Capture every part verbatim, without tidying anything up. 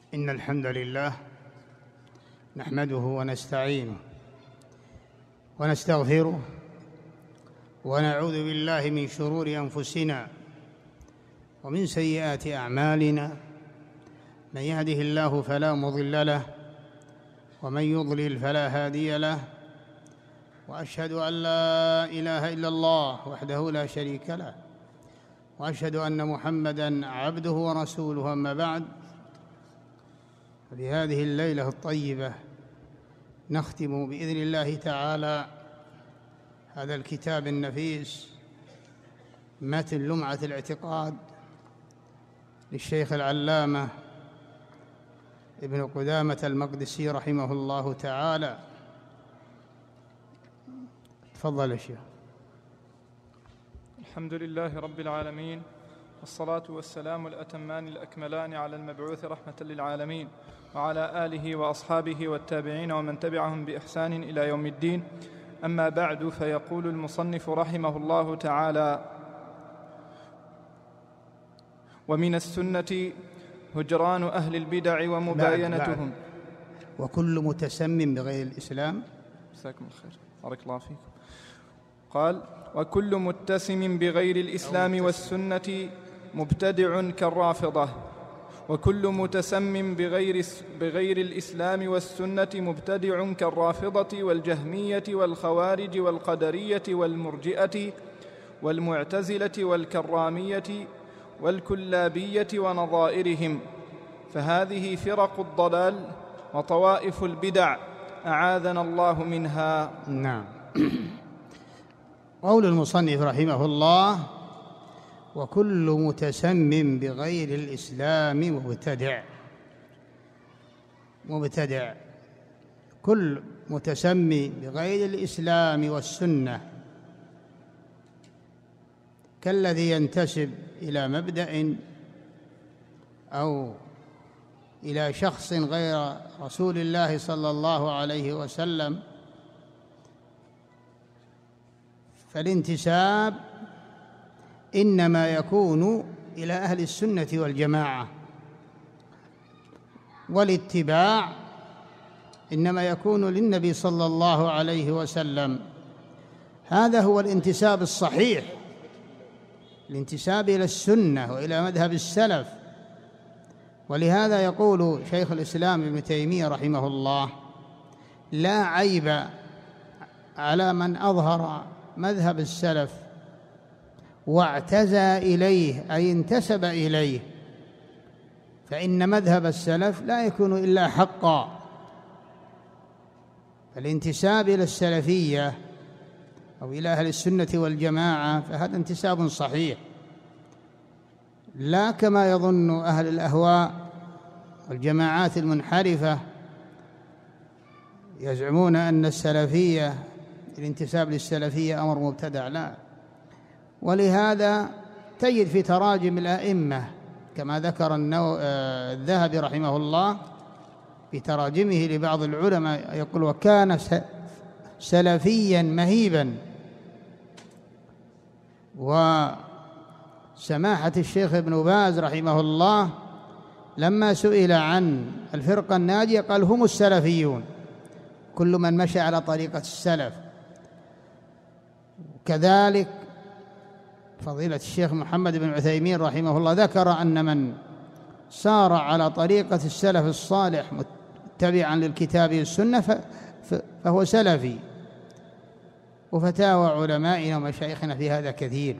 إن الحمد لله نحمده ونستعينه ونستغفره ونعوذ بالله من شرور أنفسنا ومن سيئات أعمالنا. من يهده الله فلا مضل له ومن يضلل فلا هادي له، وأشهد أن لا إله إلا الله وحده لا شريك له، وأشهد أن محمدًا عبده ورسوله. أما بعد، في هذه الليلة الطيبة نختم بإذن الله تعالى هذا الكتاب النفيس، متن لمعة الاعتقاد للشيخ العلامة ابن قدامة المقدسي رحمه الله تعالى. تفضل يا شيخ. الحمد لله رب العالمين، والصلاة والسلام الأتمان الأكملان على المبعوث رحمة للعالمين، وعلى آله وأصحابه والتابعين ومن تبعهم بإحسان إلى يوم الدين. أما بعد، فيقول المصنف رحمه الله تعالى: ومن السنة هجران أهل البدع ومباينتهم. وكل متسم بغير الإسلام. جزاكم الخير، بارك الله فيكم. قال: وكل متسم بغير الإسلام والسنة مبتدع كالرافضة، وكل متسم بغير, بغير الإسلام والسنة مبتدع كالرافضة والجهمية والخوارج والقدرية والمرجئة والمعتزلة والكرامية والكلابية ونظائرهم، فهذه فرق الضلال وطوائف البدع، أعاذنا الله منها. نعم. قول المصنف رحمه الله: وكل متسم بغير الإسلام مبتدع. مبتدع كل متسمي بغير الإسلام والسنة، كالذي ينتسب إلى مبدأ أو إلى شخص غير رسول الله صلى الله عليه وسلم، فالانتساب إنما يكون إلى أهل السنة والجماعة، والاتباع إنما يكون للنبي صلى الله عليه وسلم. هذا هو الانتساب الصحيح، الانتساب إلى السنة وإلى مذهب السلف. ولهذا يقول شيخ الإسلام ابن تيمية رحمه الله: لا عيب على من أظهر مذهب السلف واعتزى إليه، أي انتسب إليه، فإن مذهب السلف لا يكون إلا حقا. فالانتساب إلى السلفية أو إلى أهل السنة والجماعة فهذا انتساب صحيح، لا كما يظن أهل الأهواء والجماعات المنحرفة يزعمون أن السلفية، الانتساب للسلفية أمر مبتدع، لا. ولهذا تجد في تراجم الأئمة كما ذكر الذهبي رحمه الله في تراجمه لبعض العلماء، يقول: وكان سلفيا مهيبا. وسماحة الشيخ ابن باز رحمه الله لما سئل عن الفرقة الناجية قال: هم السلفيون، كل من مشى على طريقة السلف. كذلك فضيلة الشيخ محمد بن عثيمين رحمه الله ذكر أن من سار على طريقة السلف الصالح متبعا للكتاب والسنة فهو سلفي. وفتاوى علمائنا ومشايخنا في هذا كثير.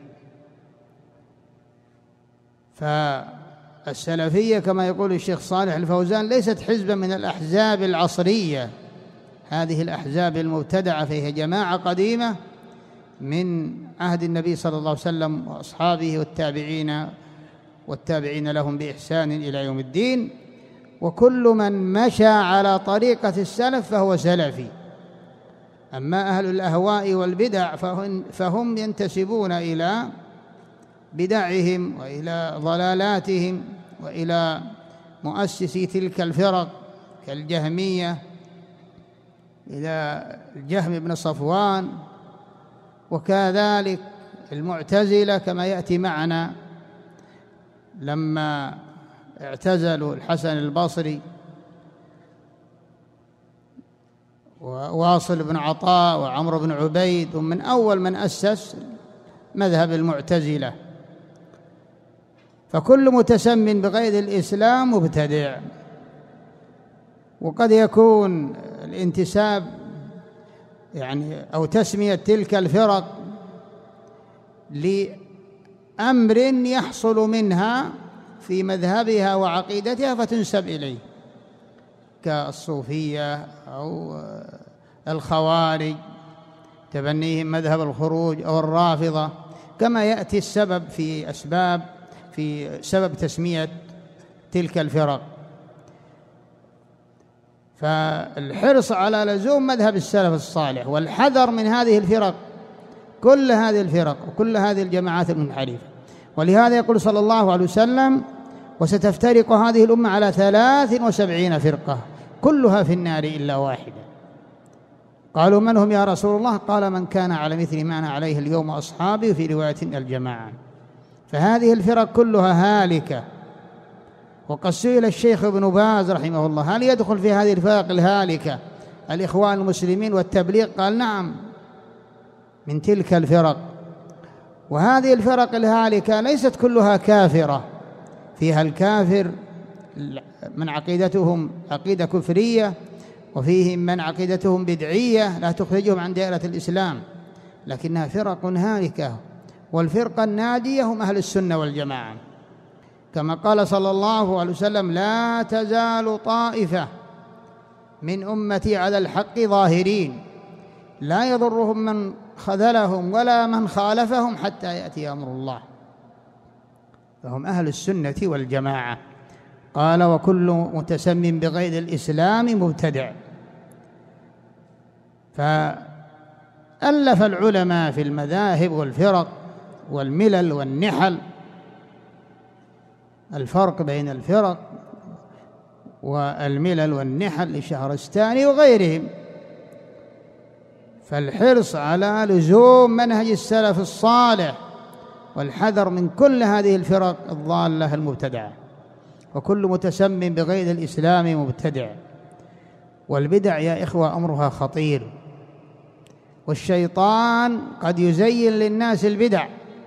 فالسلفية كما يقول الشيخ صالح الفوزان ليست حزبا من الأحزاب العصرية، هذه الأحزاب المبتدعة فيها جماعة قديمة من عهد النبي صلى الله عليه وسلم وأصحابه والتابعين والتابعين لهم بإحسان إلى يوم الدين. وكل من مشى على طريقة السلف فهو سلفي. أما أهل الأهواء والبدع فهم ينتسبون إلى بدعهم وإلى ضلالاتهم وإلى مؤسسي تلك الفرق كالجهمية، إلى الجهم بن صفوان، وكذلك المعتزلة كما يأتي معنا لما اعتزلوا الحسن البصري وواصل بن عطاء وعمرو بن عبيد، ومن أول من أسس مذهب المعتزلة. فكل متسم بغير الإسلام مبتدع. وقد يكون الانتساب يعني أو تسمية تلك الفرق لأمر يحصل منها في مذهبها وعقيدتها فتنسب إليه، كالصوفية أو الخوارج تبنيهم مذهب الخروج أو الرافضة، كما يأتي السبب في أسباب في سبب تسمية تلك الفرق. فالحرص على لزوم مذهب السلف الصالح والحذر من هذه الفرق، كل هذه الفرق وكل هذه الجماعات المنحرفة. ولهذا يقول صلى الله عليه وسلم: وستفترق هذه الأمة على ثلاث وسبعين فرقة كلها في النار إلا واحدة. قالوا: من هم يا رسول الله؟ قال: من كان على مثل ما أنا عليه اليوم وأصحابي، وفي رواية الجماعة. فهذه الفرق كلها هالكة. وقد سئل الشيخ ابن باز رحمه الله: هل يدخل في هذه الفرق الهالكة الإخوان المسلمين والتبليغ؟ قال: نعم، من تلك الفرق. وهذه الفرق الهالكة ليست كلها كافرة، فيها الكافر من عقيدتهم عقيدة كفرية، وفيهم من عقيدتهم بدعية لا تخرجهم عن دائرة الإسلام، لكنها فرق هالكة. والفرقة الناجية هم أهل السنة والجماعة، كما قال صلى الله عليه وسلم: لا تزال طائفة من أمتي على الحق ظاهرين لا يضرهم من خذلهم ولا من خالفهم حتى يأتي أمر الله. فهم أهل السنة والجماعة. قال: وكل متسم بغير الإسلام مبتدع. فألف العلماء في المذاهب والفرق والملل والنحل الفرق بين الفرق والملل والنحل لشهرستاني وغيرهم. فالحرص على لزوم منهج السلف الصالح والحذر من كل هذه الفرق الضالة المبتدعة. وكل متسم بغير الإسلام مبتدع. والبدع يا إخوة أمرها خطير، والشيطان قد يزين للناس البدع،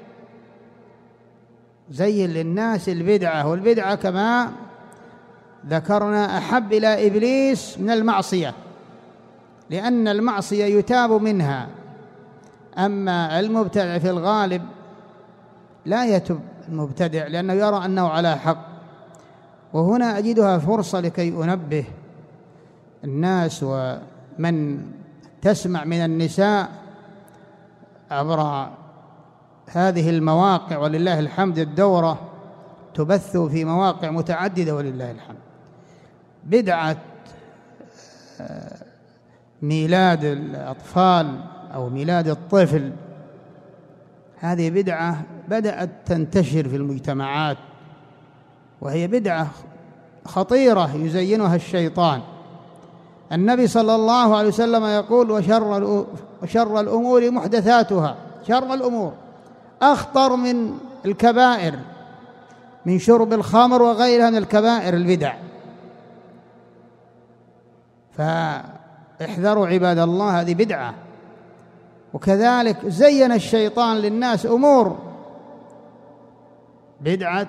زين للناس البدعة. والبدعة كما ذكرنا أحب إلى إبليس من المعصية، لأن المعصية يتاب منها، أما المبتدع في الغالب لا يتب المبتدع لأنه يرى أنه على حق. وهنا أجدها فرصة لكي أنبه الناس ومن تسمع من النساء عبر هذه المواقع، ولله الحمد الدورة تبث في مواقع متعددة ولله الحمد. بدعة ميلاد الأطفال أو ميلاد الطفل، هذه بدعة بدأت تنتشر في المجتمعات، وهي بدعة خطيرة يزينها الشيطان. النبي صلى الله عليه وسلم يقول: وشر وشر الأمور محدثاتها. شر الأمور أخطر من الكبائر، من شرب الخمر وغيرها من الكبائر البدع. فاحذروا عباد الله، هذه بدعة. وكذلك زين الشيطان للناس أمور، بدعة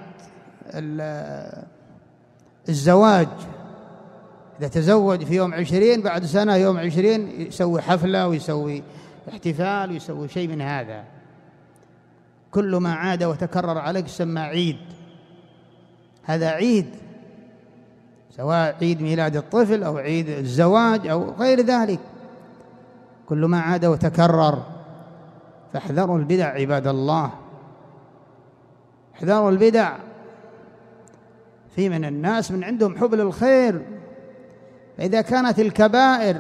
الزواج. إذا تزوج في يوم عشرين، بعد سنة يوم عشرين يسوي حفلة ويسوي احتفال ويسوي شيء من هذا. كل ما عاد وتكرر عليك سمى عيد. هذا عيد، سواء عيد ميلاد الطفل أو عيد الزواج أو غير ذلك، كل ما عاد وتكرر. فاحذروا البدع عباد الله، احذروا البدع. في من الناس من عندهم حب للخير، فإذا كانت الكبائر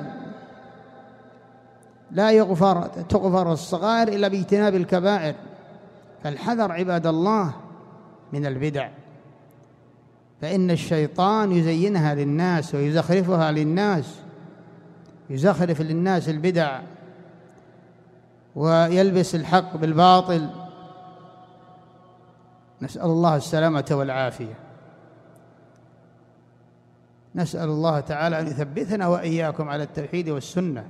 لا يغفر تغفر الصغائر إلا باجتناب الكبائر. فالحذر عباد الله من البدع، فإن الشيطان يزينها للناس ويزخرفها للناس، يزخرف للناس البدع ويلبس الحق بالباطل. نسأل الله السلامة والعافية. نسأل الله تعالى أن يثبتنا وإياكم على التوحيد والسنة.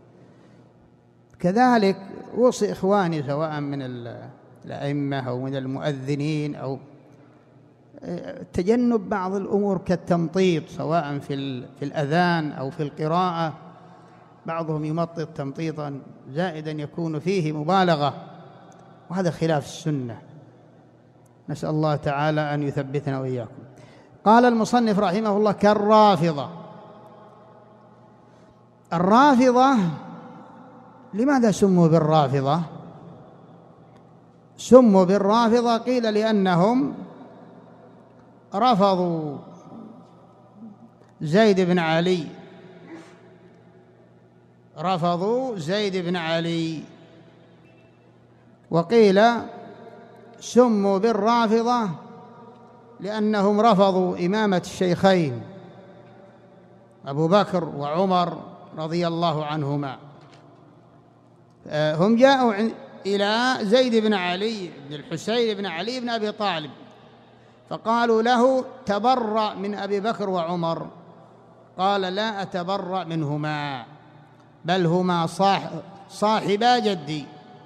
كذلك أوصي إخواني سواء من الأئمة أو من المؤذنين أو تجنب بعض الأمور كالتمطيط، سواء في في الأذان أو في القراءة. بعضهم يمطط تمطيطا زائدا يكون فيه مبالغة، وهذا خلاف السنة. نسأل الله تعالى أن يثبتنا وإياكم. قال المصنف رحمه الله: كالرافضة. الرافضة لماذا سموا بالرافضة؟ سموا بالرافضة قيل لأنهم رفضوا زيد بن علي رفضوا زيد بن علي وقيل سموا بالرافضة لأنهم رفضوا إمامة الشيخين أبو بكر وعمر رضي الله عنهما. هم جاءوا إلى زيد بن علي بن الحسين بن علي بن أبي طالب فقالوا له: تبرأ من أبي بكر وعمر. قال: لا أتبرأ منهما، بل هما صاحبا جدي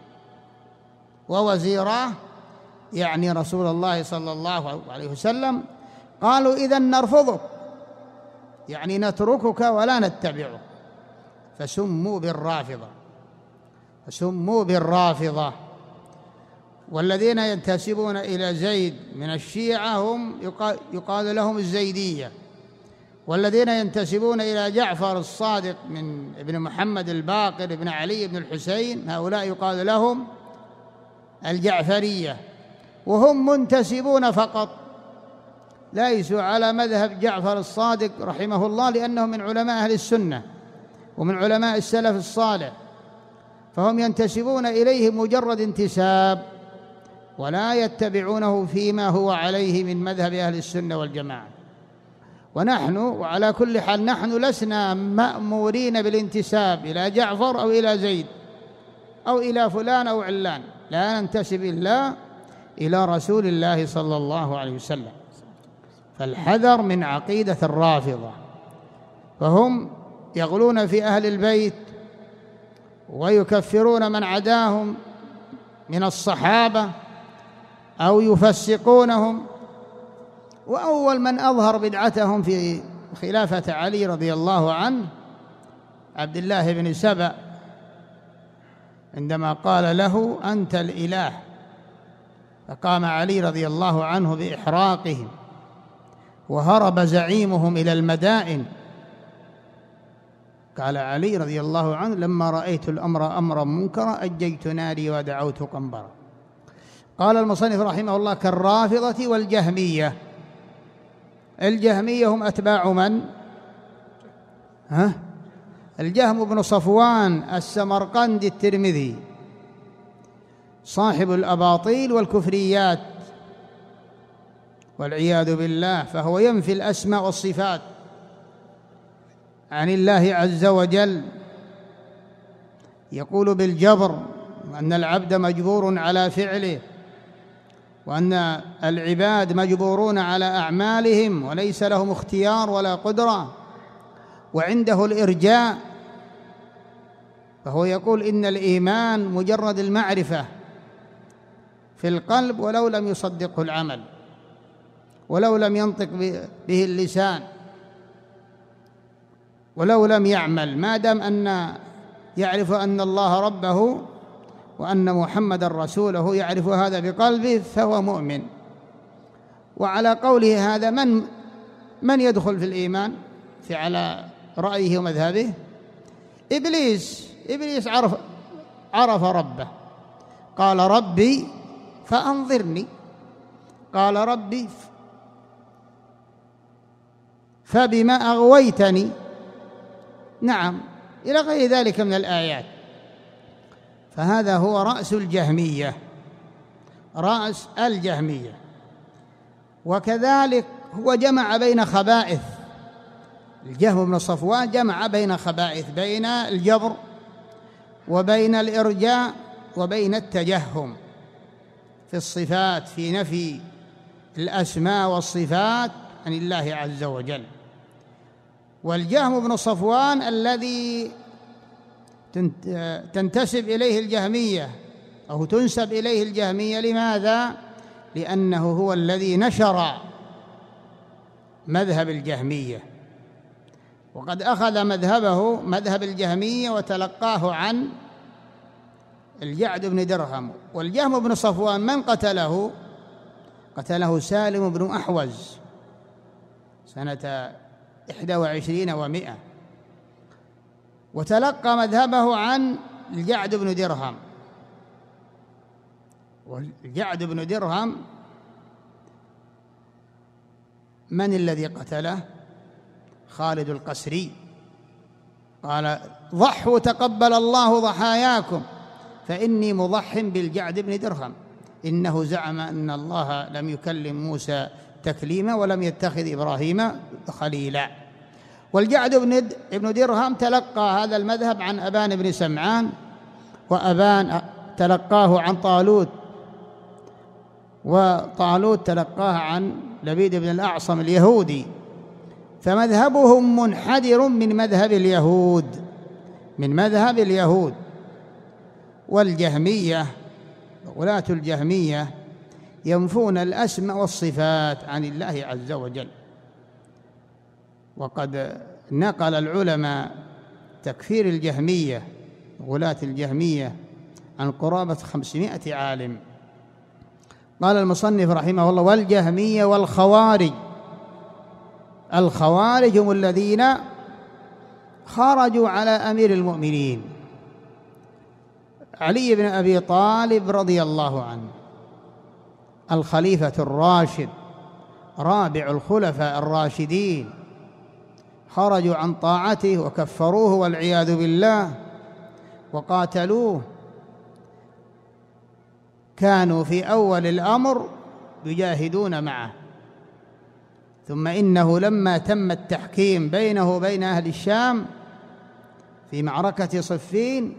ووزيراه، يعني رسول الله صلى الله عليه وسلم. قالوا: إذن نرفضك، يعني نتركك ولا نتبعك. فسموا بالرافضة فسموا بالرافضة والذين ينتسبون إلى زيد من الشيعة هم يقال لهم الزيدية، والذين ينتسبون إلى جعفر الصادق من ابن محمد الباقر ابن علي بن الحسين هؤلاء يقال لهم الجعفرية، وهم منتسبون فقط، ليسوا على مذهب جعفر الصادق رحمه الله، لأنهم من علماء أهل السنة ومن علماء السلف الصالح، فهم ينتسبون إليه مجرد انتساب ولا يتبعونه فيما هو عليه من مذهب أهل السنة والجماعة. ونحن وعلى كل حال نحن لسنا مأمورين بالانتساب إلى جعفر أو إلى زيد أو إلى فلان أو علان، لا ننتسب إلا إلى رسول الله صلى الله عليه وسلم. فالحذر من عقيدة الرافضة، فهم يغلون في أهل البيت ويكفرون من عداهم من الصحابة أو يفسقونهم. وأول من أظهر بدعتهم في خلافة علي رضي الله عنه عبد الله بن سبأ، عندما قال له: أنت الإله، فقام علي رضي الله عنه بإحراقهم، وهرب زعيمهم إلى المدائن. قال علي رضي الله عنه: لما رأيت الأمر أمرا منكرا أجيت ناري ودعوت قنبرا. قال المصنف رحمه الله: كالرافضة والجهمية. الجهمية هم أتباع من؟ ها؟ الجهم بن صفوان السمرقندي الترمذي، صاحب الأباطيل والكفريات والعياذ بالله، فهو ينفي الأسماء والصفات عن الله عز وجل، يقول بالجبر، وأن العبد مجبور على فعله، وأن العباد مجبورون على أعمالهم وليس لهم اختيار ولا قدرة، وعنده الإرجاء، فهو يقول إن الإيمان مجرد المعرفة في القلب ولو لم يصدقه العمل، ولو لم ينطق به اللسان، ولو لم يعمل، ما دام أن يعرف أن الله ربه وأن محمد رسوله، يعرف هذا بقلبه، فهو مؤمن. وعلى قوله هذا من من يدخل في الإيمان في على رأيه ومذهبه؟ إبليس إبليس عرف عرف ربه، قال: ربي فأنظرني، قال: ربي فبما أغويتني، نعم، إلى غير ذلك من الآيات. فهذا هو رأس الجهمية، رأس الجهمية. وكذلك هو جمع بين خبائث، الجهم بن صفوان جمع بين خبائث، بين الجبر وبين الإرجاء وبين التجهم في الصفات، في نفي الأسماء والصفات عن الله عز وجل. والجهم بن صفوان الذي تنتسب إليه الجهمية أو تنسب إليه الجهمية، لماذا؟ لأنه هو الذي نشر مذهب الجهمية، وقد أخذ مذهبه مذهب الجهمية وتلقاه عن الجعد بن درهم. والجهم بن صفوان من قتله؟ قتله سالم بن أحوز سنة إحدى وعشرين ومائة، وتلقى مذهبه عن الجعد بن درهم. والجعد بن درهم من الذي قتله؟ خالد القسري، قال: ضحوا تقبل الله ضحاياكم فإني مضح بالجعد بن درهم، إنه زعم أن الله لم يكلم موسى تكليما ولم يتخذ إبراهيم خليلا. والجعد بن درهم تلقى هذا المذهب عن أبان بن سمعان، وأبان تلقاه عن طالوت، وطالوت تلقاه عن لبيد بن الأعصم اليهودي، فمذهبهم منحدر من مذهب اليهود من مذهب اليهود. والجهمية ولاة الجهمية ينفون الأسماء والصفات عن الله عز وجل، وقد نقل العلماء تكفير الجهمية ولاة الجهمية عن قرابة خمسمائة عالم. قال المصنف رحمه الله: والجهمية والخوارج. الخوارج هم الذين خرجوا على أمير المؤمنين علي بن أبي طالب رضي الله عنه، الخليفة الراشد رابع الخلفاء الراشدين، خرجوا عن طاعته وكفروه والعياذ بالله وقاتلوه. كانوا في أول الأمر يجاهدون معه، ثم إنه لما تم التحكيم بينه وبين أهل الشام في معركة صفين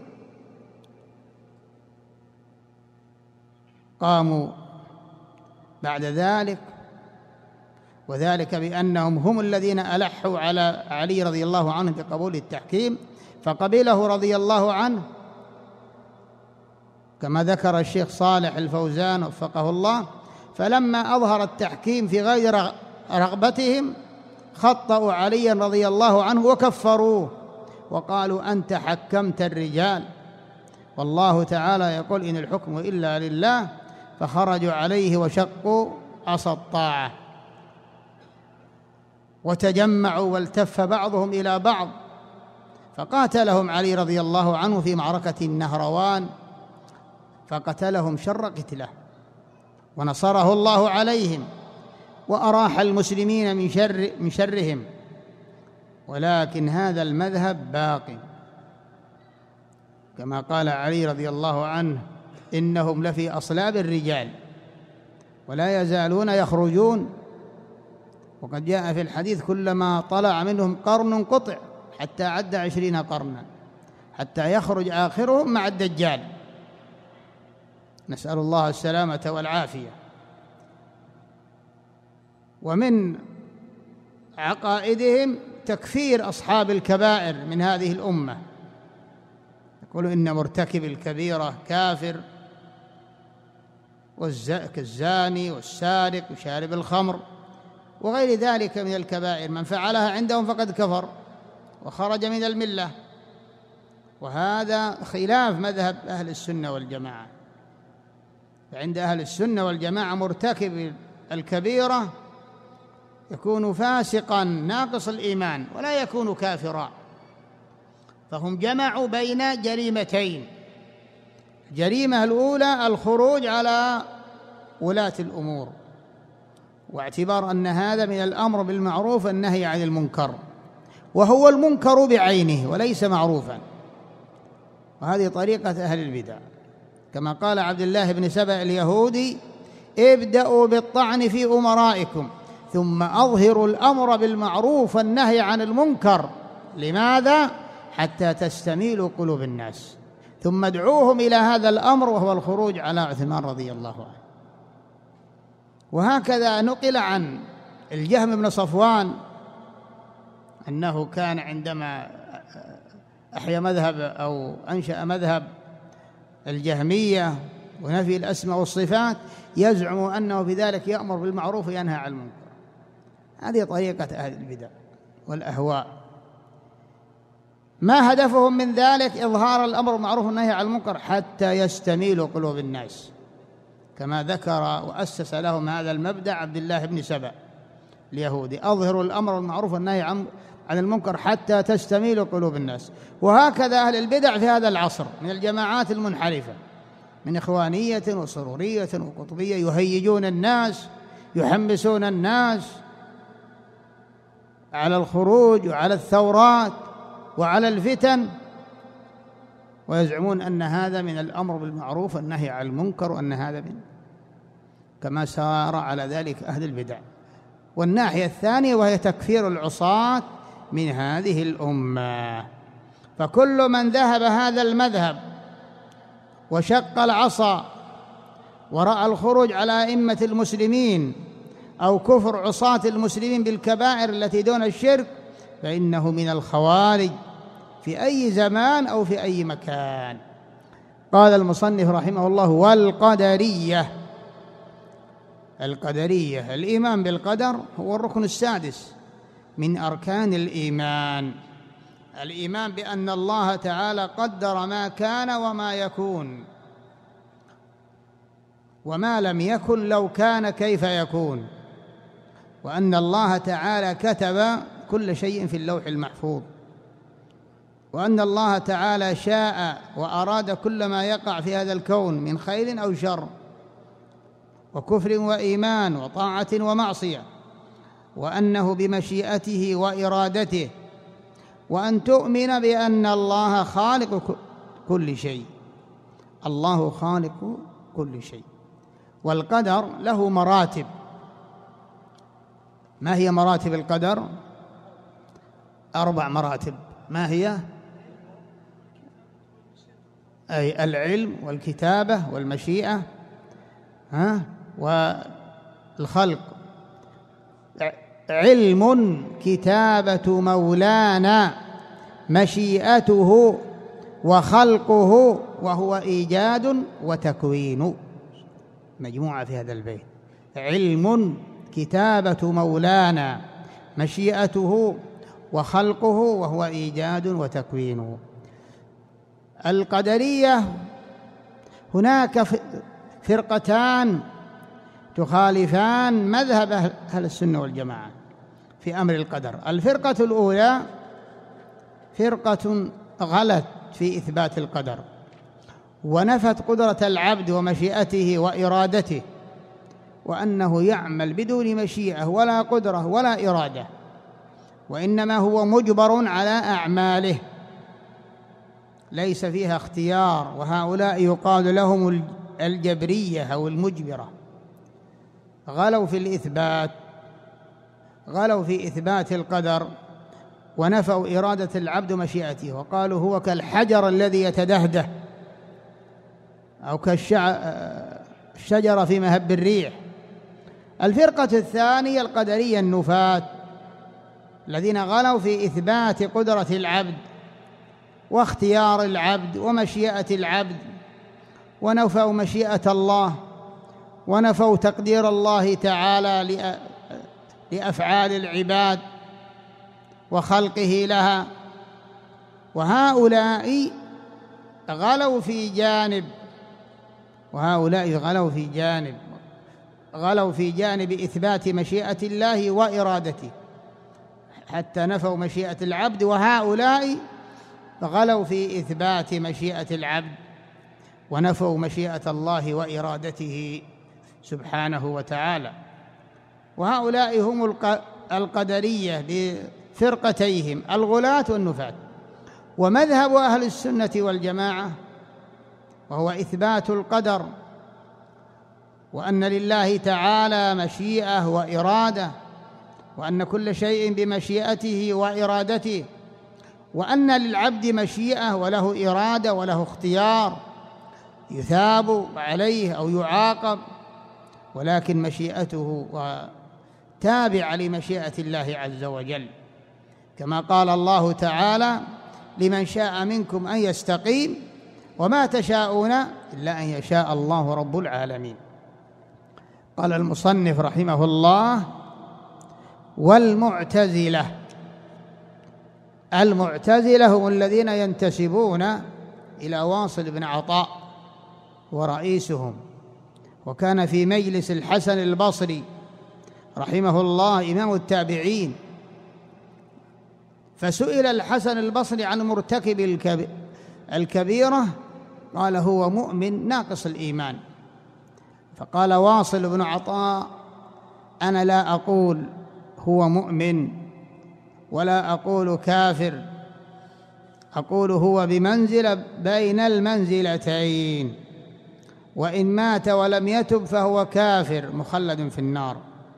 قاموا بعد ذلك، وذلك بأنهم هم الذين ألحوا على علي رضي الله عنه بقبول التحكيم، فقبله رضي الله عنه كما ذكر الشيخ صالح الفوزان وفقه الله. فلما أظهر التحكيم في غير رغبتهم خطأوا عليا رضي الله عنه وكفروه وقالوا: أنت حكمت الرجال، والله تعالى يقول: إن الحكم إلا لله. فخرجوا عليه وشقوا عصا الطاعة وتجمعوا والتف بعضهم إلى بعض، فقاتلهم علي رضي الله عنه في معركة النهروان، فقتلهم شر قتله ونصره الله عليهم وأراح المسلمين من شر من شرهم. ولكن هذا المذهب باق، كما قال علي رضي الله عنه: إنهم لفي أصلاب الرجال ولا يزالون يخرجون. وقد جاء في الحديث: كلما طلع منهم قرن قطع، حتى عد عشرين قرنا، حتى يخرج آخرهم مع الدجال، نسأل الله السلامة والعافية. ومن عقائدهم تكفير أصحاب الكبائر من هذه الأمة، يقولون إن مرتكب الكبيرة كافر، والزاني والسارق وشارب الخمر وغير ذلك من الكبائر، من فعلها عندهم فقد كفر وخرج من الملة. وهذا خلاف مذهب أهل السنة والجماعة. فعند أهل السنة والجماعة مرتكب الكبيرة يكون فاسقا ناقص الإيمان ولا يكون كافرا، فهم جمعوا بين جريمتين: الجريمة الأولى الخروج على ولاة الأمور، واعتبار أن هذا من الأمر بالمعروف والنهي عن المنكر، وهو المنكر بعينه وليس معروفا، وهذه طريقة أهل البدع. كما قال عبد الله بن سبأ اليهودي: ابدأوا بالطعن في أمرائكم ثم أظهروا الأمر بالمعروف والنهي عن المنكر. لماذا؟ حتى تستميل قلوب الناس، ثم ادعوهم إلى هذا الأمر وهو الخروج على عثمان رضي الله عنه. وهكذا نقل عن الجهم بن صفوان أنه كان عندما أحيا مذهب أو أنشأ مذهب الجهمية ونفي الأسماء والصفات يزعم أنه بذلك يأمر بالمعروف وينهى عن المنكر. هذه طريقة أهل البدع والأهواء، ما هدفهم من ذلك إظهار الأمر بالمعروف والنهي عن المنكر حتى يستميلوا قلوب الناس، كما ذكر وأسس لهم هذا المبدأ عبد الله بن سبأ اليهودي: أظهروا الأمر بالمعروف والنهي عن عن المنكر حتى تستميل قلوب الناس. وهكذا أهل البدع في هذا العصر من الجماعات المنحرفة من إخوانية وسرورية وقطبية يهيجون الناس، يحمسون الناس على الخروج وعلى الثورات وعلى الفتن، ويزعمون أن هذا من الأمر بالمعروف والنهي عن المنكر، وأن هذا من كما سار على ذلك أهل البدع. والناحية الثانية وهي تكفير العصاة من هذه الأمة، فكل من ذهب هذا المذهب وشق العصا ورأى الخروج على أئمة المسلمين أو كفر عصاة المسلمين بالكبائر التي دون الشرك فإنه من الخوارج في أي زمان أو في أي مكان. قال المصنف رحمه الله: والقدرية. القدرية الإيمان بالقدر هو الركن السادس من أركان الإيمان، الإيمان بأن الله تعالى قدر ما كان وما يكون، وما لم يكن لو كان كيف يكون، وأن الله تعالى كتب كل شيء في اللوح المحفوظ، وأن الله تعالى شاء وأراد كل ما يقع في هذا الكون من خير أو شر وكفر وإيمان وطاعة ومعصية، وأنه بمشيئته وإرادته، وأن تؤمن بأن الله خالق كل شيء، الله خالق كل شيء. والقدر له مراتب. ما هي مراتب القدر؟ أربع مراتب. ما هي؟ أي العلم والكتابة والمشيئة ها والخلق. علم كتابة مولانا، مشيئته وخلقه وهو إيجاد وتكوين، مجموعة في هذا البيت: علم كتابة مولانا، مشيئته وخلقه وهو إيجاد وتكوين. القدرية هناك فرقتان تخالفان مذهب أهل السنة والجماعة في أمر القدر. الفرقة الأولى فرقة غلت في إثبات القدر، ونفت قدرة العبد ومشيئته وإرادته، وأنه يعمل بدون مشيئة ولا قدرة ولا إرادة، وإنما هو مجبر على أعماله ليس فيها اختيار، وهؤلاء يقال لهم الجبرية أو المجبرة. غلوا في الإثبات، غلوا في إثبات القدر، ونفوا إرادة العبد ومشيئته، وقالوا هو كالحجر الذي يتدهده أو كالشجرة في مهب الريح. الفرقة الثانية القدرية النفاة، الذين غلوا في إثبات قدرة العبد واختيار العبد ومشيئة العبد، ونفوا مشيئة الله، ونفوا تقدير الله تعالى لأفعال العباد وخلقه لها. وهؤلاء غلوا في جانب وهؤلاء غلوا في جانب غلوا في جانب إثبات مشيئة الله وإرادته حتى نفوا مشيئة العبد، وهؤلاء غلوا في إثبات مشيئة العبد ونفوا مشيئة الله وإرادته سبحانه وتعالى. وهؤلاء هم القدرية بفرقتيهم الغلاة والنفاة. ومذهب أهل السنة والجماعة وهو إثبات القدر، وأن لله تعالى مشيئة وإرادة، وأن كل شيء بمشيئته وإرادته، وأن للعبد مشيئة وله إرادة وله اختيار، يثاب عليه أو يعاقب، ولكن مشيئته تابعة لمشيئة الله عز وجل. كما قال الله تعالى: لمن شاء منكم أن يستقيم وما تشاءون إلا أن يشاء الله رب العالمين. قال المصنف رحمه الله: والمعتزلة. المعتزلة هم الذين ينتسبون إلى واصل بن عطاء ورئيسهم، وكان في مجلس الحسن البصري رحمه الله إمام التابعين، فسئل الحسن البصري عن مرتكب الكبيرة قال: هو مؤمن ناقص الإيمان. فقال واصل بن عطاء: أنا لا أقول هو مؤمن ولا أقول كافر، أقول هو بمنزلة بين المنزلتين، وإن مات ولم يتب فهو كافر مخلد في النار.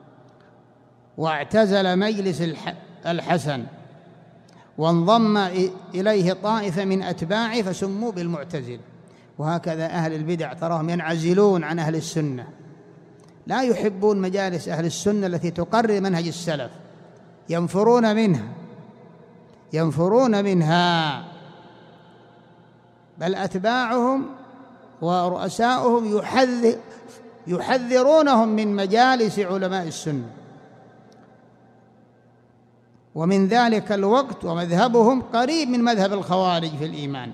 واعتزل مجلس الحسن وانضم إليه طائفة من أتباعه فسموا بالمعتزلة. وهكذا أهل البدع تراهم ينعزلون عن أهل السنة، لا يحبون مجالس أهل السنة التي تقرر منهج السلف، ينفرون منها ينفرون منها بل أتباعهم ورؤساؤهم يحذر يحذرونهم من مجالس علماء السنة. ومن ذلك الوقت ومذهبهم قريب من مذهب الخوارج في الإيمان.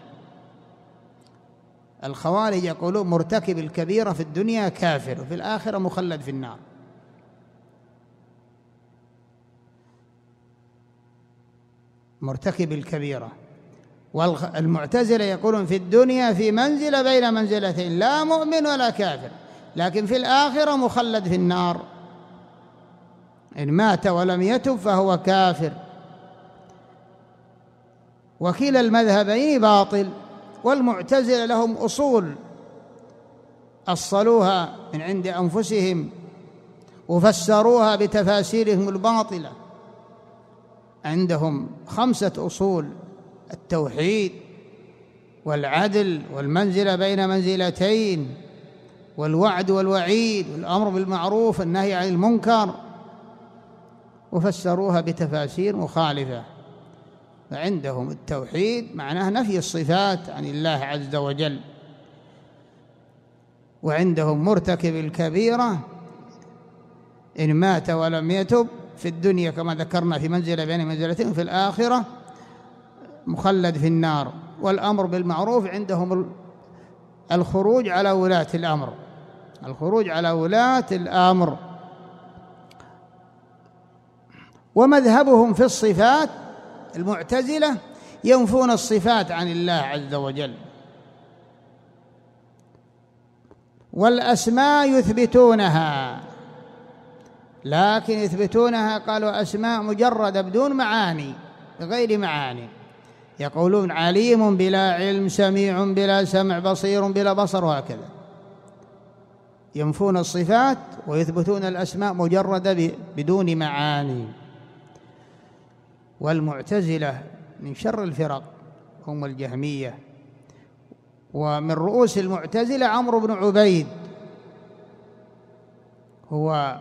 الخوارج يقولون مرتكب الكبيرة في الدنيا كافر وفي الآخرة مخلد في النار. مرتكب الكبيرة. والمعتزلة يقولون في الدنيا في منزلة بين منزلتين، لا مؤمن ولا كافر، لكن في الآخرة مخلد في النار، إن مات ولم يتب فهو كافر. وكلا المذهبين باطل. والمعتزلة لهم أصول أصلوها من عند أنفسهم وفسروها بتفاسيرهم الباطلة. عندهم خمسة أصول: التوحيد والعدل والمنزلة بين منزلتين والوعد والوعيد والأمر بالمعروف والنهي عن المنكر، وفسروها بتفاسير مخالفة. فعندهم التوحيد معناه نفي الصفات عن الله عز وجل، وعندهم مرتكب الكبيرة إن مات ولم يتب في الدنيا كما ذكرنا في منزلة بين منزلتين، في الآخرة مخلد في النار. والأمر بالمعروف عندهم الخروج على ولاة الأمر الخروج على ولاة الأمر. ومذهبهم في الصفات المعتزلة ينفون الصفات عن الله عز وجل، والأسماء يثبتونها، لكن يثبتونها قالوا أسماء مجردة بدون معاني، غير معاني. يقولون عليم بلا علم، سميع بلا سمع، بصير بلا بصر، وهكذا. ينفون الصفات ويثبتون الأسماء مجردة بدون معاني. والمعتزلة من شر الفرق هم الجهمية. ومن رؤوس المعتزلة عمرو بن عبيد هو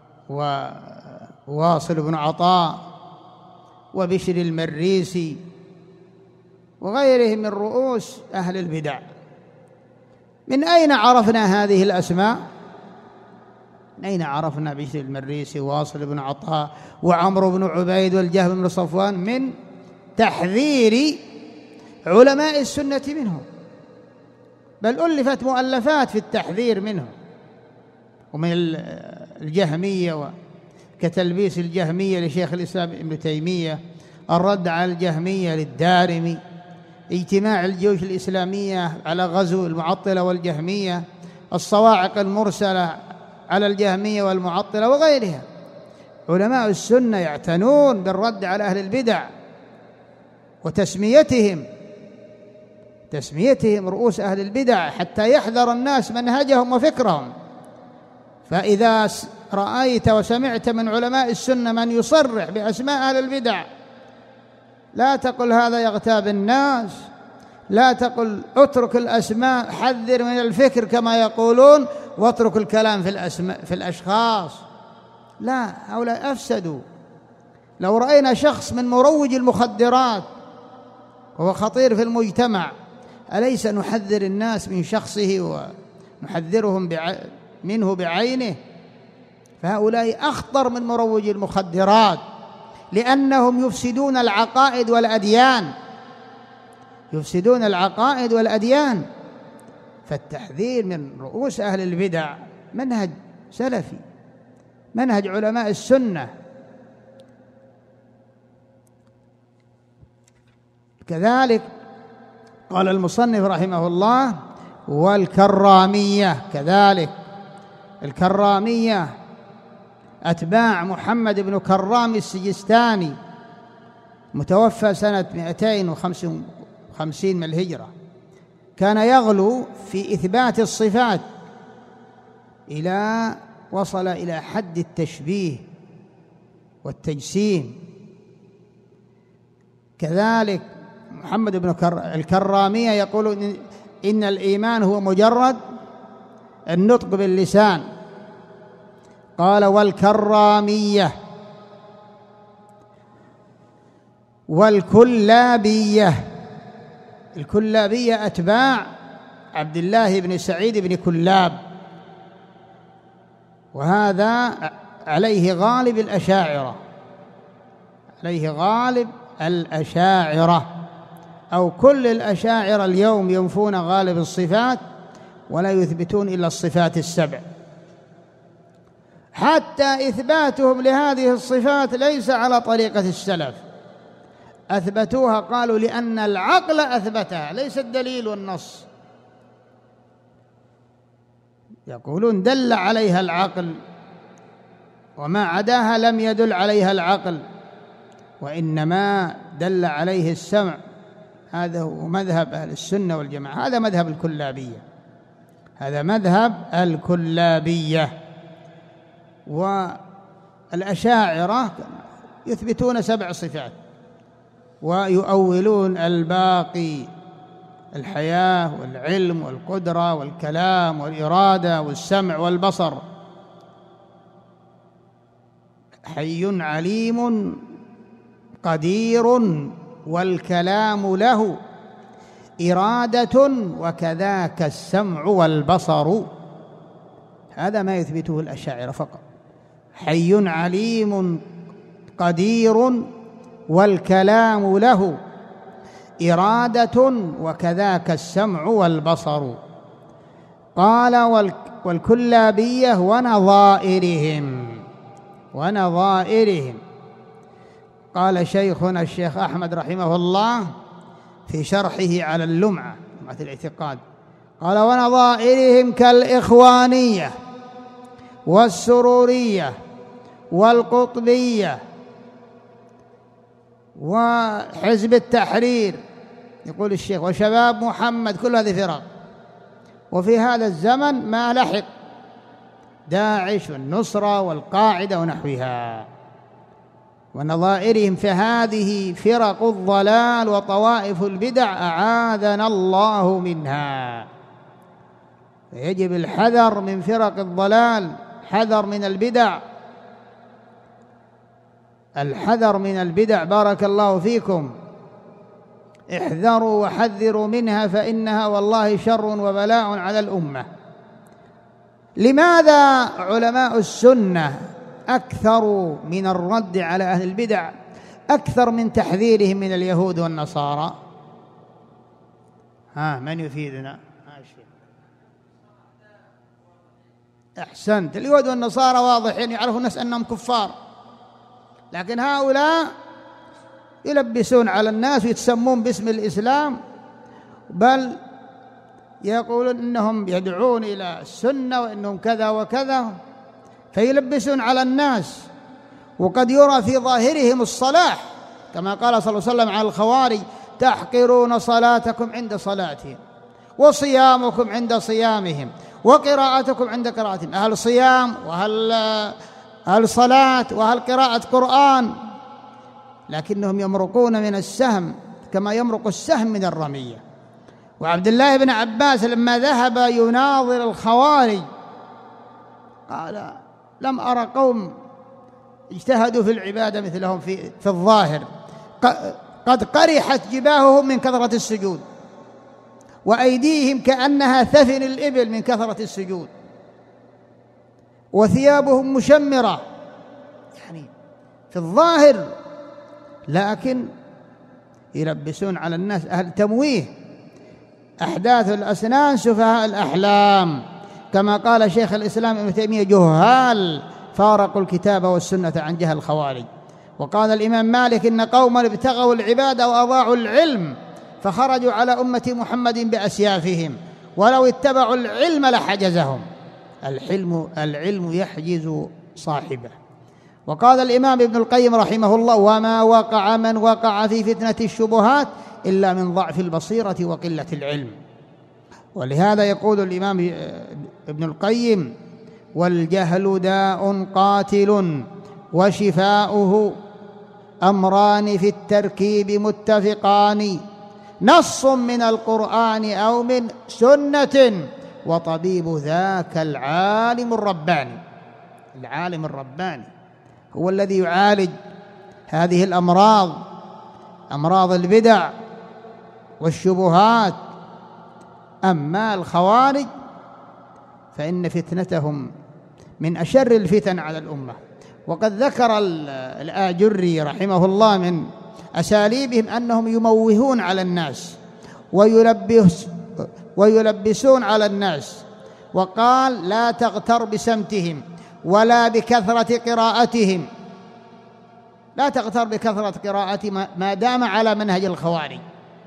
وواصل بن عطاء وبشر المريسي وغيرهم من رؤوس أهل البدع. من أين عرفنا هذه الأسماء؟ من أين عرفنا بشر المريسي وواصل بن عطاء وعمرو بن عبيد والجهم بن صفوان؟ من تحذير علماء السنة منهم، بل ألفت مؤلفات في التحذير منهم. ومن الجهمية كتلبيس الجهمية لشيخ الإسلام ابن تيمية، الرد على الجهمية للدارمي، اجتماع الجيوش الإسلامية على غزو المعطلة والجهمية، الصواعق المرسلة على الجهمية والمعطلة وغيرها. علماء السنة يعتنون بالرد على أهل البدع وتسميتهم تسميتهم رؤوس أهل البدع حتى يحذر الناس منهجهم وفكرهم. فإذا رأيت وسمعت من علماء السنة من يصرح بأسماء أهل البدع، لا تقل هذا يغتاب الناس، لا تقل اترك الأسماء، حذر من الفكر كما يقولون، واترك الكلام في الأسماء في الأشخاص. لا، هؤلاء أفسدوا لو رأينا شخص من مروج المخدرات وهو خطير في المجتمع، أليس نحذر الناس من شخصه ونحذرهم بع... منه بعينه؟ فهؤلاء أخطر من مروج المخدرات، لأنهم يفسدون العقائد والأديان، يفسدون العقائد والأديان. فالتحذير من رؤوس أهل البدع منهج سلفي، منهج علماء السنة. كذلك قال المصنف رحمه الله: والكرامية، كذلك الكرامية أتباع محمد بن كرام السجستاني، متوفى سنة مئتين وخمسة وخمسين من الهجرة، كان يغلو في إثبات الصفات إلى وصل إلى حد التشبيه والتجسيم. كذلك محمد بن الكرامية يقول إن الإيمان هو مجرد النطق باللسان. قال: والكرامية والكلابية. الكلابية أتباع عبد الله بن سعيد بن كلاب، وهذا عليه غالب الأشاعرة، عليه غالب الأشاعرة، أو كل الأشاعرة اليوم ينفون غالب الصفات ولا يثبتون إلا الصفات السبع. حتى إثباتهم لهذه الصفات ليس على طريقة السلف، أثبتوها قالوا لأن العقل أثبتها، ليس الدليل والنص. يقولون دل عليها العقل، وما عداها لم يدل عليها العقل، وإنما دل عليه السمع. هذا هو مذهب أهل السنة والجماعة، هذا مذهب الكلابية، هذا مذهب الكلابية. والأشاعرة يثبتون سبع صفات ويؤولون الباقي: الحياة والعلم والقدرة والكلام والإرادة والسمع والبصر. حي عليم قدير والكلام له إرادة وكذاك السمع والبصر. هذا ما يثبته الأشاعرة فقط: حي عليم قدير والكلام له إرادة وكذاك السمع والبصر. قال: والكلابية ونظائرهم، ونظائرهم. قال شيخنا الشيخ أحمد رحمه الله في شرحه على اللمعة، لمعة الاعتقاد، قال: ونظائرهم كالإخوانية والسرورية والقطبية وحزب التحرير، يقول الشيخ، وشباب محمد، كل هذه فرق. وفي هذا الزمن ما لحق داعش والنصرة والقاعدة ونحوها. ونظائرهم، فهذه فرق الضلال وطوائف البدع أعاذنا الله منها. يجب الحذر من فرق الضلال، حذر من البدع، الحذر من البدع. بارك الله فيكم، احذروا وحذروا منها، فإنها والله شر وبلاء على الأمة. لماذا علماء السنة أكثر من الرد على أهل البدع أكثر من تحذيرهم من اليهود والنصارى؟ ها، من يفيدنا؟ أحسنت. اليهود والنصارى واضحين، يعرفوا الناس أنهم كفار، لكن هؤلاء يلبسون على الناس ويتسمون باسم الإسلام، بل يقولون إنهم يدعون إلى السنة وإنهم كذا وكذا، فيلبسون على الناس. وقد يرى في ظاهرهم الصلاح، كما قال صلى الله عليه وسلم على الخوارج: تحقرون صلاتكم عند صلاتهم، وصيامكم عند صيامهم، وقراءتكم عند قراءتهم. أهل صيام وهل هل صلاة وهل قراءة قرآن، لكنهم يمرقون من السهم كما يمرق السهم من الرمية. وعبد الله بن عباس لما ذهب يناظر الخوارج قال: لم أرى قوم اجتهدوا في العبادة مثلهم في, في الظاهر، قد قرحت جباههم من كثرة السجود، وأيديهم كأنها ثفن الإبل من كثرة السجود، وثيابهم مشمرة، يعني في الظاهر، لكن يلبسون على الناس أهل تمويه. أحداث الأسنان سفهاء الأحلام، كما قال شيخ الإسلام ابن تيمية: جهال فارقوا الكتاب والسنة عن جهل الخوارج. وقال الإمام مالك: إن قوما ابتغوا العبادة وأضاعوا العلم فخرجوا على أمة محمد بأسيافهم، ولو اتبعوا العلم لحجزهم. الحلم العلم يحجز صاحبه. وقال الإمام ابن القيم رحمه الله: وما وقع من وقع في فتنة الشبهات إلا من ضعف البصيرة وقلة العلم. ولهذا يقول الإمام ابن القيم: والجهل داء قاتل وشفاؤه أمران في التركيب متفقان، نص من القرآن أو من سنة، وطبيب ذاك العالم الرباني. العالم الرباني هو الذي يعالج هذه الأمراض، أمراض البدع والشبهات. أما الخوارج فإن فتنتهم من أشر الفتن على الأمة. وقد ذكر الآجري رحمه الله من أساليبهم أنهم يموهون على الناس ويلبس ويلبسون على الناس، وقال: لا تغتر بسمتهم ولا بكثرة قراءتهم، لا تغتر بكثرة قراءة ما دام على منهج الخوارج.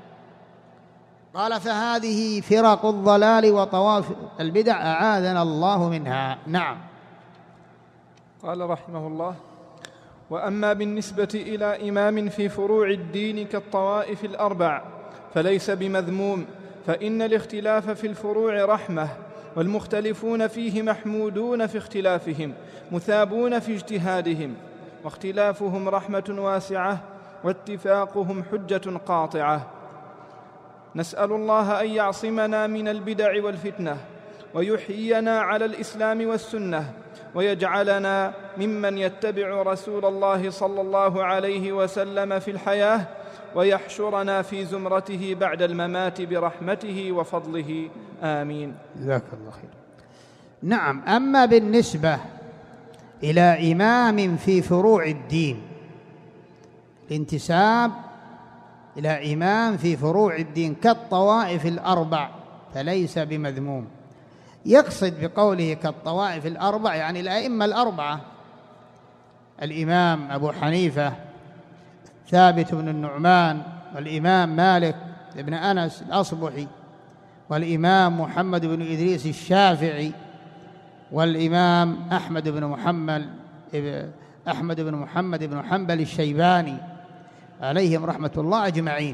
قال: فهذه فرق الضلال وطواف البدع أعاذنا الله منها. نعم. قال رحمه الله: وأما بالنسبة إلى إمام في فروع الدين كالطوائف الأربع فليس بمذموم، فإن الاختلاف في الفروع رحمة، والمختلفون فيه محمودون في اختلافهم مثابون في اجتهادهم، واختلافهم رحمة واسعة، واتفاقهم حجة قاطعة. نسأل الله أن يعصمنا من البدع والفتنة، ويحيينا على الإسلام والسنة، ويجعلنا ممن يتبع رسول الله صلى الله عليه وسلم في الحياة، ويحشرنا في زمرته بعد الممات برحمته وفضله. آمين. جزاك الله خير. نعم. أما بالنسبة إلى إمام في فروع الدين، الانتساب إلى إمام في فروع الدين كالطوائف الأربع فليس بمذموم. يقصد بقوله كالطوائف الأربع يعني الأئمة الأربعة: الإمام أبو حنيفة، ثابت بن النعمان، والإمام مالك بن أنس الأصبحي، والإمام محمد بن إدريس الشافعي، والإمام أحمد بن محمد أحمد بن محمد بن حنبل الشيباني، عليهم رحمة الله أجمعين.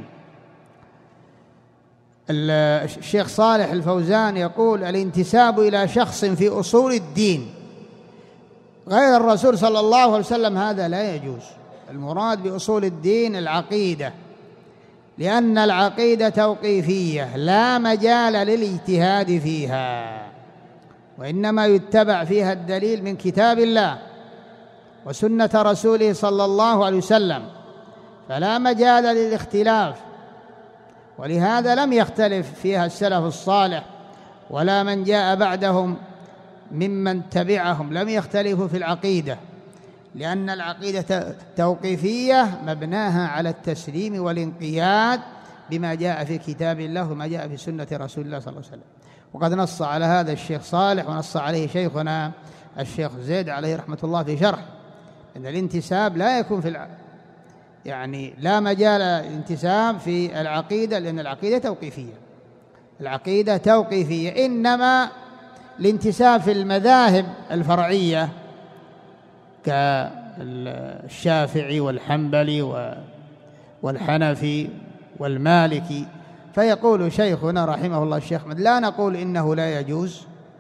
الشيخ صالح الفوزان يقول: الانتساب إلى شخص في أصول الدين غير الرسول صلى الله عليه وسلم هذا لا يجوز. المراد بأصول الدين العقيدة، لأن العقيدة توقيفية لا مجال للاجتهاد فيها، وإنما يتبع فيها الدليل من كتاب الله وسنة رسوله صلى الله عليه وسلم، فلا مجال للاختلاف. ولهذا لم يختلف فيها السلف الصالح ولا من جاء بعدهم ممن تبعهم، لم يختلفوا في العقيدة، لأن العقيدة توقيفية مبناها على التسليم والانقياد بما جاء في كتاب الله وما جاء في سنة رسول الله صلى الله عليه وسلم. وقد نص على هذا الشيخ صالح، ونص عليه شيخنا الشيخ زيد عليه رحمة الله في شرح أن الانتساب لا يكون في الع... يعني لا مجال الانتساب في العقيدة، لأن العقيدة توقيفية، العقيدة توقيفية. إنما الانتساب في المذاهب الفرعية كالشافعي والحنبلي والحنفي والمالكي، فيقول شيخنا رحمه الله الشيخ أحمد: لا نقول إنه لا يجوز،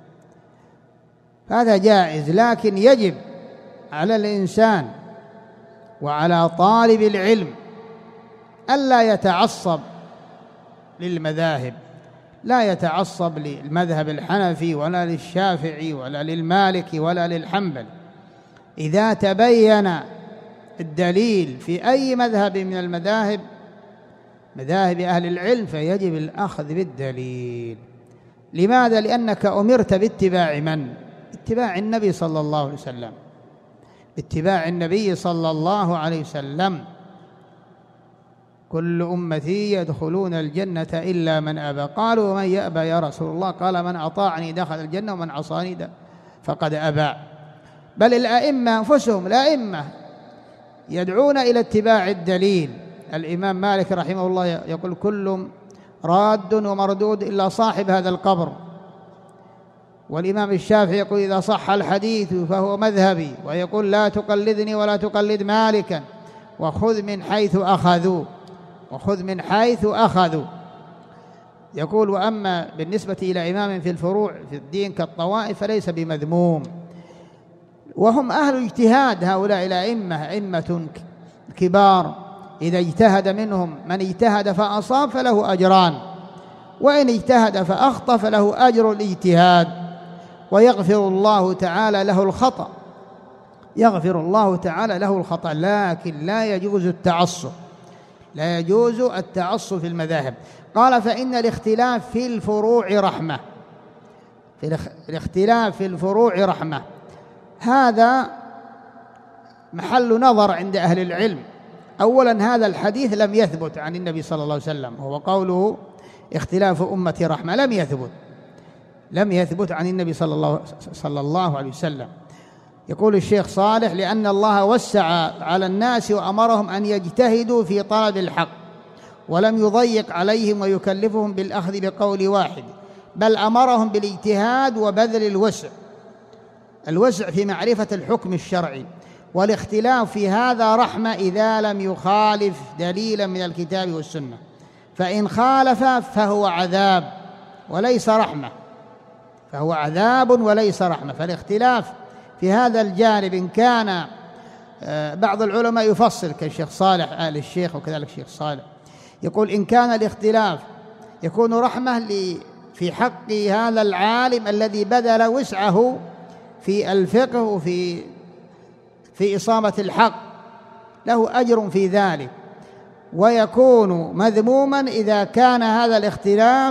هذا جائز، لكن يجب على الإنسان وعلى طالب العلم ألا يتعصب للمذاهب، لا يتعصب للمذهب الحنفي ولا للشافعي ولا للمالكي ولا للحنبل، إذا تبين الدليل في أي مذهب من المذاهب مذاهب أهل العلم فيجب الأخذ بالدليل. لماذا؟ لأنك أمرت باتباع من؟ اتباع النبي صلى الله عليه وسلم، اتباع النبي صلى الله عليه وسلم. كل أمتي يدخلون الجنة إلا من أبى. قالوا ومن يأبى يا رسول الله؟ قال من أطاعني دخل الجنة ومن عصاني فقد أبى. بل الأئمة أنفسهم الأئمة يدعون إلى اتباع الدليل. الإمام مالك رحمه الله يقول كل راد ومردود إلا صاحب هذا القبر. والإمام الشافعي يقول إذا صح الحديث فهو مذهبي، ويقول لا تقلدني ولا تقلد مالكا وخذ من حيث أخذوا وخذ من حيث أخذوا. يقول وأما بالنسبة إلى إمام في الفروع في الدين كالطوائف فليس بمذموم، وهم أهل اجتهاد. هؤلاء الأئمة أئمة كبار، إذا اجتهد منهم من اجتهد فأصاب فله أجران، وإن اجتهد فأخطأ فله أجر الاجتهاد، ويغفر الله تعالى له الخطأ يغفر الله تعالى له الخطأ لكن لا يجوز التعصب لا يجوز التعصب في المذاهب. قال فإن الاختلاف في الفروع رحمة في الاختلاف في الفروع رحمة. هذا محل نظر عند أهل العلم. أولا هذا الحديث لم يثبت عن النبي صلى الله عليه وسلم، هو قوله اختلاف أمتي رحمة لم يثبت لم يثبت عن النبي صلى الله, صلى الله عليه وسلم. يقول الشيخ صالح لأن الله وسع على الناس وأمرهم أن يجتهدوا في طلب الحق، ولم يضيق عليهم ويكلفهم بالأخذ بقول واحد، بل أمرهم بالاجتهاد وبذل الوسع الوسع في معرفة الحكم الشرعي. والاختلاف في هذا رحمة إذا لم يخالف دليلا من الكتاب والسنة، فإن خالف فهو عذاب وليس رحمة فهو عذاب وليس رحمة. فالاختلاف في هذا الجانب إن كان بعض العلماء يفصل كالشيخ صالح آل الشيخ وكذلك الشيخ صالح يقول إن كان الاختلاف يكون رحمة في حق هذا العالم الذي بذل وسعه في الفقه وفي في إصابة الحق، له أجر في ذلك. ويكون مذموما إذا كان هذا الاختلاف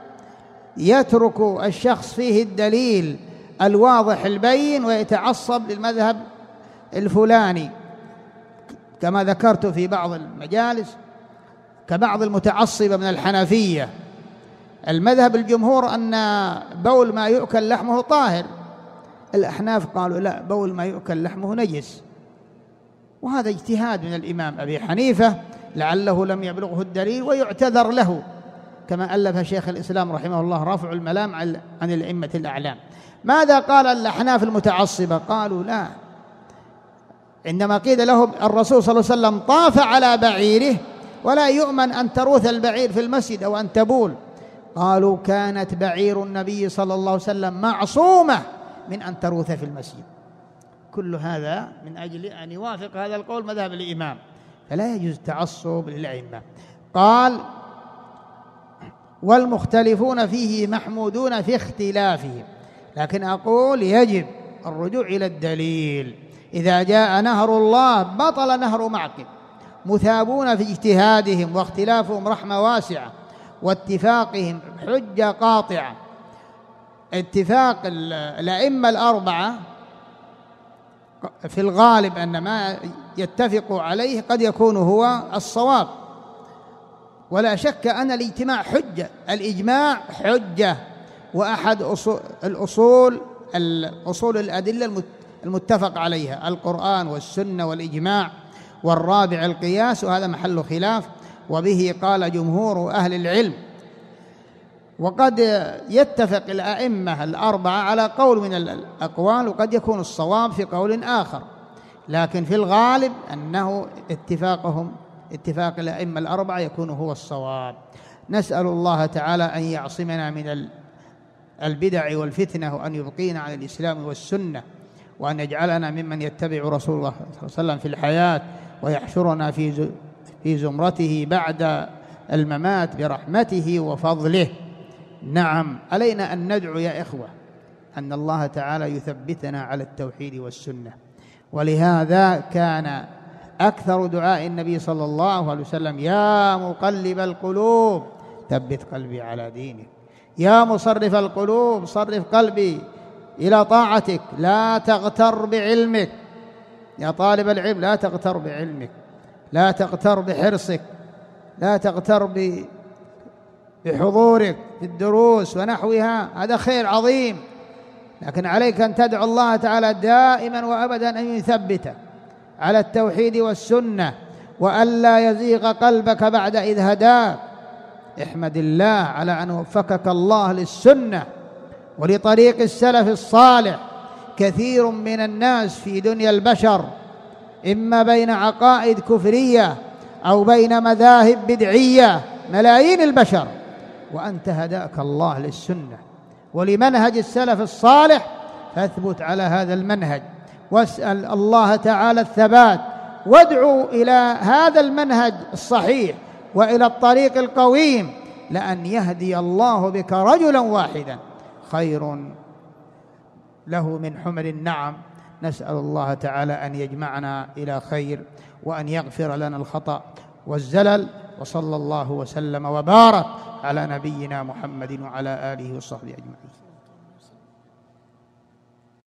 يترك الشخص فيه الدليل الواضح البين ويتعصب للمذهب الفلاني، كما ذكرت في بعض المجالس كبعض المتعصبة من الحنفية. المذهب الجمهور أن بول ما يؤكل لحمه طاهر، الأحناف قالوا لا، بول ما يؤكل لحمه نجس. وهذا اجتهاد من الإمام أبي حنيفة لعله لم يبلغه الدليل ويعتذر له، كما ألف شيخ الإسلام رحمه الله رفع الملام عن الأئمة الأعلام. ماذا قال الأحناف المتعصبة؟ قالوا لا، عندما قيل لهم الرسول صلى الله عليه وسلم طاف على بعيره ولا يؤمن أن تروث البعير في المسجد أو أن تبول، قالوا كانت بعير النبي صلى الله عليه وسلم معصومة من أن تروث في المسجد. كل هذا من أجل أن يوافق هذا القول مذهب الإمام، فلا يجوز التعصب للأئمة. قال والمختلفون فيه محمودون في اختلافهم، لكن أقول يجب الرجوع إلى الدليل. إذا جاء نهر الله بطل نهر معقل، مثابون في اجتهادهم واختلافهم رحمة واسعة واتفاقهم حجة قاطعة. اتفاق الأئمة الأربعة في الغالب أن ما يتفق عليه قد يكون هو الصواب، ولا شك أن الاجتماع حجة، الإجماع حجة. وأحد أصول الأصول الأصول الأدلة المتفق عليها القرآن والسنة والإجماع، والرابع القياس، وهذا محل خلاف، وبه قال جمهور أهل العلم. وقد يتفق الأئمة الأربعة على قول من الأقوال، وقد يكون الصواب في قول آخر، لكن في الغالب أنه اتفاقهم اتفاق الأئمة الأربعة يكون هو الصواب. نسأل الله تعالى أن يعصمنا من البدع والفتنة، وأن يبقينا على الإسلام والسنة، وأن يجعلنا ممن يتبع رسول الله صلى الله عليه وسلم في الحياة، ويحشرنا في في زمرته بعد الممات برحمته وفضله. نعم، علينا أن ندعو يا إخوة أن الله تعالى يثبتنا على التوحيد والسنة، ولهذا كان أكثر دعاء النبي صلى الله عليه وسلم: يا مقلب القلوب ثبت قلبي على دينك، يا مصرف القلوب صرف قلبي إلى طاعتك، لا تغتر بعلمك. يا طالب العلم لا تغتر بعلمك، لا تغتر بحرصك، لا تغتر بحضورك في الدروس ونحوها، هذا خير عظيم، لكن عليك أن تدعو الله تعالى دائما وأبدا أن يثبتك على التوحيد والسنة، وألا يزيغ قلبك بعد إذ هداك. احمد الله على أن وفقك الله للسنة ولطريق السلف الصالح. كثير من الناس في دنيا البشر إما بين عقائد كفرية أو بين مذاهب بدعية، ملايين البشر، وأنت هداك الله للسنة ولمنهج السلف الصالح، فاثبت على هذا المنهج واسأل الله تعالى الثبات، وادعو إلى هذا المنهج الصحيح وإلى الطريق القويم، لأن يهدي الله بك رجلا واحدا خير له من حمر النعم. نسأل الله تعالى أن يجمعنا إلى خير وأن يغفر لنا الخطأ والزلل، وصلى الله وسلم وبارك على نبينا محمد وعلى آله وصحبه أجمعين.